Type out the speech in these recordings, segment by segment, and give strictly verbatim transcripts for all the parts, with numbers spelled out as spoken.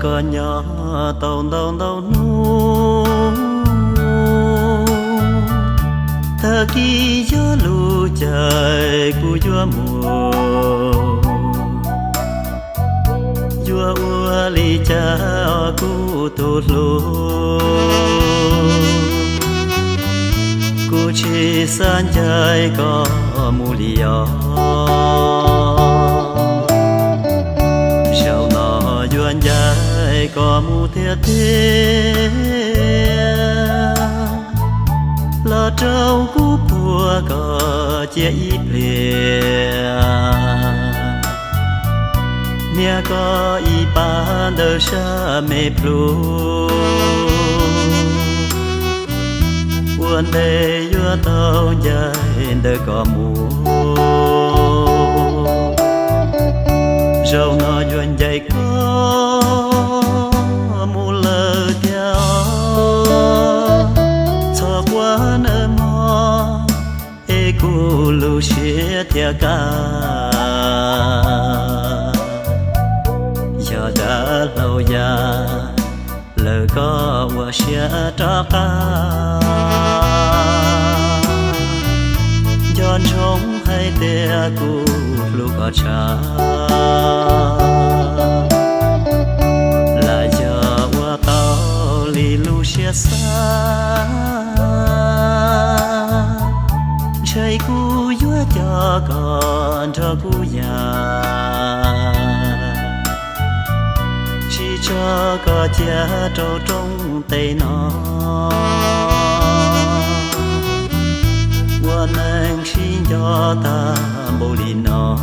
có nhỏ tàu tàu tàu nu thơ kỳ gió lù trời cu gió mùa gió ua li cha cu tụt lù cu chỉ san trời có mù liò sao nó duyên dài có mù thiệt thiệt lo trâu cú bùa có chia ít lìa nia có y pan đời sa mê plu buồn bề vua tàu dài đời có mù râu nó duyên dày có mù lơ theo cho qua nơi mò ê cu lưu xế theo ca giờ đã lâu già lời có qua xế cho ca giòn trống hay tia cu lưu có cha là giờ qua tao li lưu xế xa trời cu vua cho con cho cu già chỉ cho có cha trâu trong tay nó quan anh xin cho ta bồ lì nó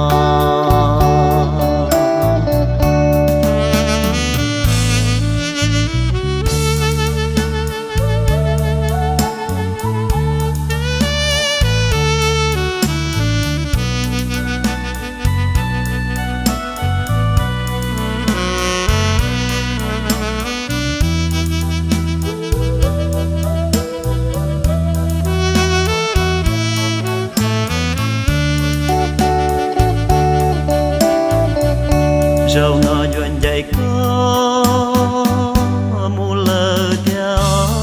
râu nó duyên dày có mù lơ theo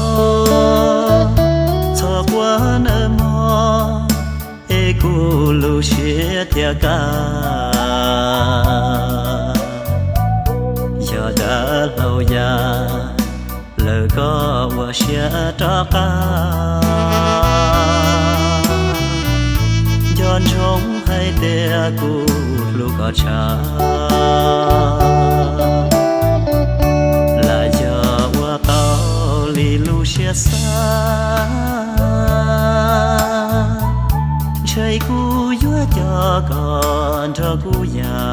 cho qua nơi mò ê cu lưu xế theo ca giờ đã lâu già lời có qua xế cho ca giòn trống hay tia cu lưu có cha là giờ qua tao li lưu xế xa trời cu vua cho con cho cu già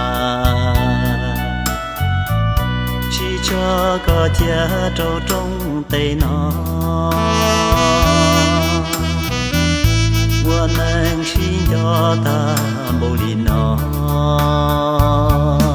chỉ cho có cha trâu trong tay nó quan anh xin cho ta bồ lì nó